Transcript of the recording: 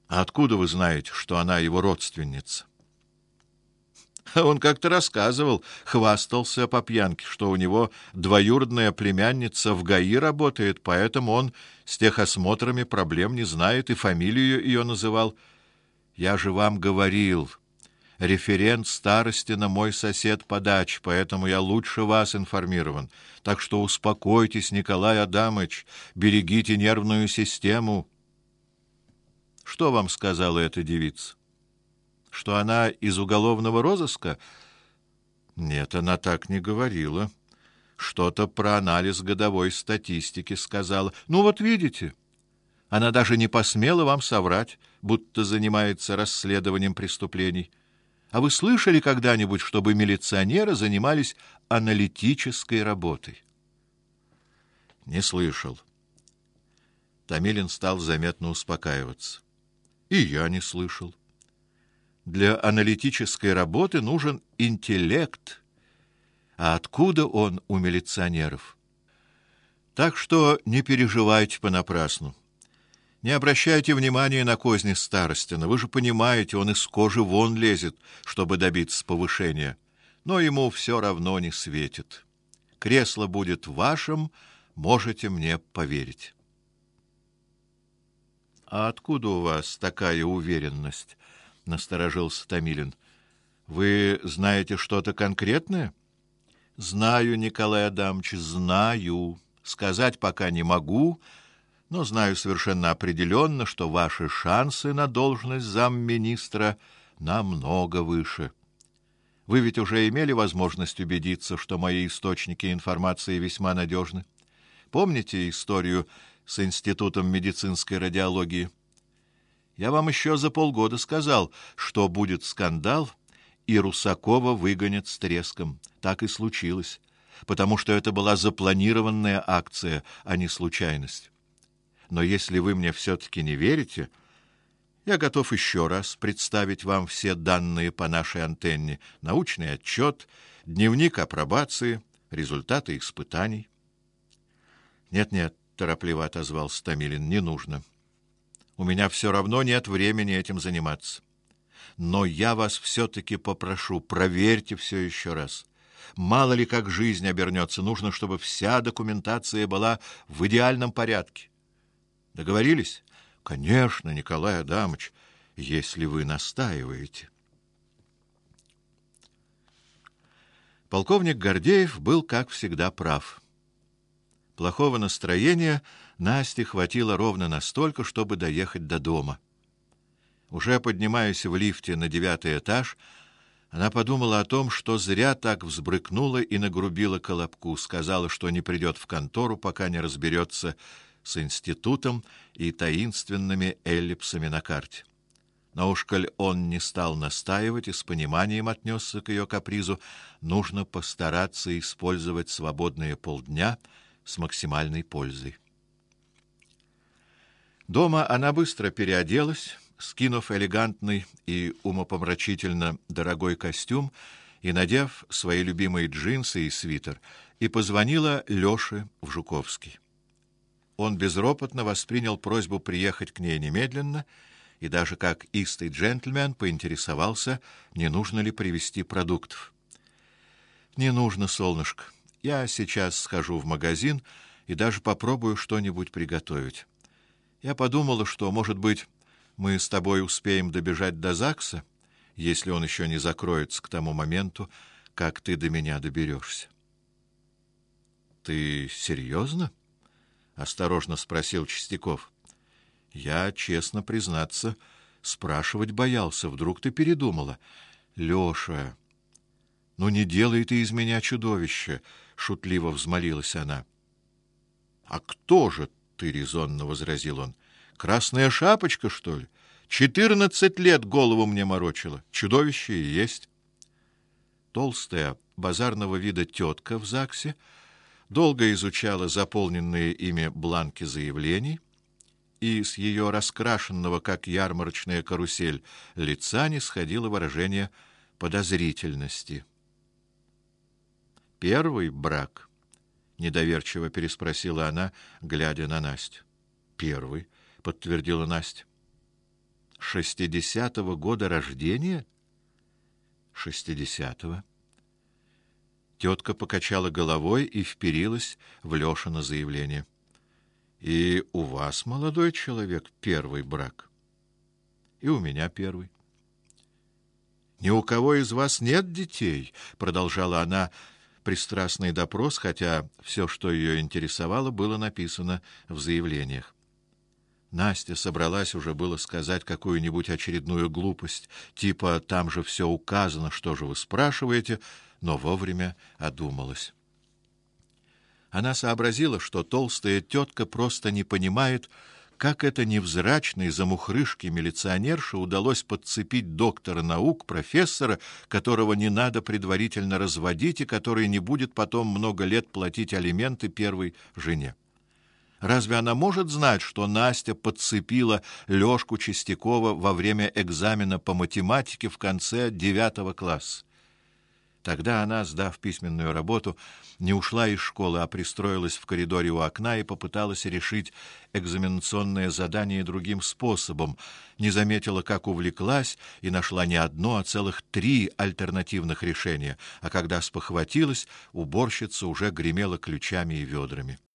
А откуда вы знаете, что она его родственница? Он как-то рассказывал, хвастался по пьянке, что у него двоюродная племянница в ГАИ работает, поэтому он с техосмотрами проблем не знает и фамилию ее называл. Я же вам говорил, референт Старостина мой сосед по даче, поэтому я лучше вас информирован. Так что успокойтесь, Николай Адамыч, берегите нервную систему. Что вам сказала эта девица? Что она из уголовного розыска? Нет, она так не говорила. Что-то про анализ годовой статистики сказала. Ну вот видите, она даже не посмела вам соврать, будто занимается расследованием преступлений. А вы слышали когда-нибудь, чтобы милиционеры занимались аналитической работой? Не слышал. Томилин стал заметно успокаиваться. И я не слышал. Для аналитической работы нужен интеллект. А откуда он у милиционеров? Так что не переживайте понапрасну. Не обращайте внимания на козни Старостина. Вы же понимаете, он из кожи вон лезет, чтобы добиться повышения. Но ему все равно не светит. Кресло будет вашим, можете мне поверить. А откуда у вас такая уверенность? Насторожился Томилин. Вы знаете что-то конкретное? Знаю, Николай Адамович, знаю. Сказать пока не могу, но знаю совершенно определенно, что ваши шансы на должность замминистра намного выше. Вы ведь уже имели возможность убедиться, что мои источники информации весьма надежны. Помните историю с Институтом медицинской радиологии? Я вам еще за полгода сказал, что будет скандал, и Русакова выгонят с треском. Так и случилось, потому что это была запланированная акция, а не случайность. Но если вы мне все-таки не верите, я готов еще раз представить вам все данные по нашей антенне: научный отчет, дневник апробации, результаты испытаний. Нет, торопливо отозвался Томилин, не нужно. У меня все равно нет времени этим заниматься. Но я вас все-таки попрошу, проверьте все еще раз. Мало ли как жизнь обернется, нужно, чтобы вся документация была в идеальном порядке. Договорились? Конечно, Николай Адамович, если вы настаиваете. Полковник Гордеев был, как всегда, прав. Плохого настроения Насте хватило ровно настолько, чтобы доехать до дома. Уже поднимаясь в лифте на 9-й этаж, она подумала о том, что зря так взбрыкнула и нагрубила Колобку, сказала, что не придет в контору, пока не разберется с институтом и таинственными эллипсами на карте. Но уж коль он не стал настаивать и с пониманием отнесся к ее капризу, нужно постараться использовать свободные полдня с максимальной пользой. Дома она быстро переоделась, скинув элегантный и умопомрачительно дорогой костюм и надев свои любимые джинсы и свитер, и позвонила Лёше в Жуковский. Он безропотно воспринял просьбу приехать к ней немедленно и даже как истый джентльмен поинтересовался, не нужно ли привезти продуктов. «Не нужно, солнышко. Я сейчас схожу в магазин и даже попробую что-нибудь приготовить. Я подумала, что, может быть, мы с тобой успеем добежать до ЗАГСа, если он еще не закроется к тому моменту, как ты до меня доберешься». «Ты серьезно?» — осторожно спросил Чистяков. «Я, честно признаться, спрашивать боялся. Вдруг ты передумала?» «Леша, ну не делай ты из меня чудовище!» — шутливо взмолилась она. «А кто же ты?» — резонно возразил он. «Красная шапочка, что ли? 14 лет голову мне морочила. Чудовище и есть». Толстая, базарного вида тетка в ЗАГСе долго изучала заполненные ими бланки заявлений, и с ее раскрашенного, как ярмарочная карусель, лица не сходило выражение подозрительности. «Первый брак?» — недоверчиво переспросила она, глядя на Настю. «Первый», — подтвердила Настя. 60-го года рождения? 60-го. Тетка покачала головой и вперилась в Лешино заявление. И у вас, молодой человек, первый брак. И у меня первый. Ни у кого из вас нет детей, продолжала она пристрастный допрос, хотя все, что ее интересовало, было написано в заявлениях. Настя собралась уже было сказать какую-нибудь очередную глупость, типа «там же все указано, что же вы спрашиваете», но вовремя одумалась. Она сообразила, что толстая тетка просто не понимает, как это невзрачной замухрышке милиционерше удалось подцепить доктора наук, профессора, которого не надо предварительно разводить и который не будет потом много лет платить алименты первой жене. Разве она может знать, что Настя подцепила Лёшку Чистякова во время экзамена по математике в конце 9 класса? Тогда она, сдав письменную работу, не ушла из школы, а пристроилась в коридоре у окна и попыталась решить экзаменационное задание другим способом. Не заметила, как увлеклась, и нашла не одно, а целых 3 альтернативных решения. А когда спохватилась, уборщица уже гремела ключами и ведрами.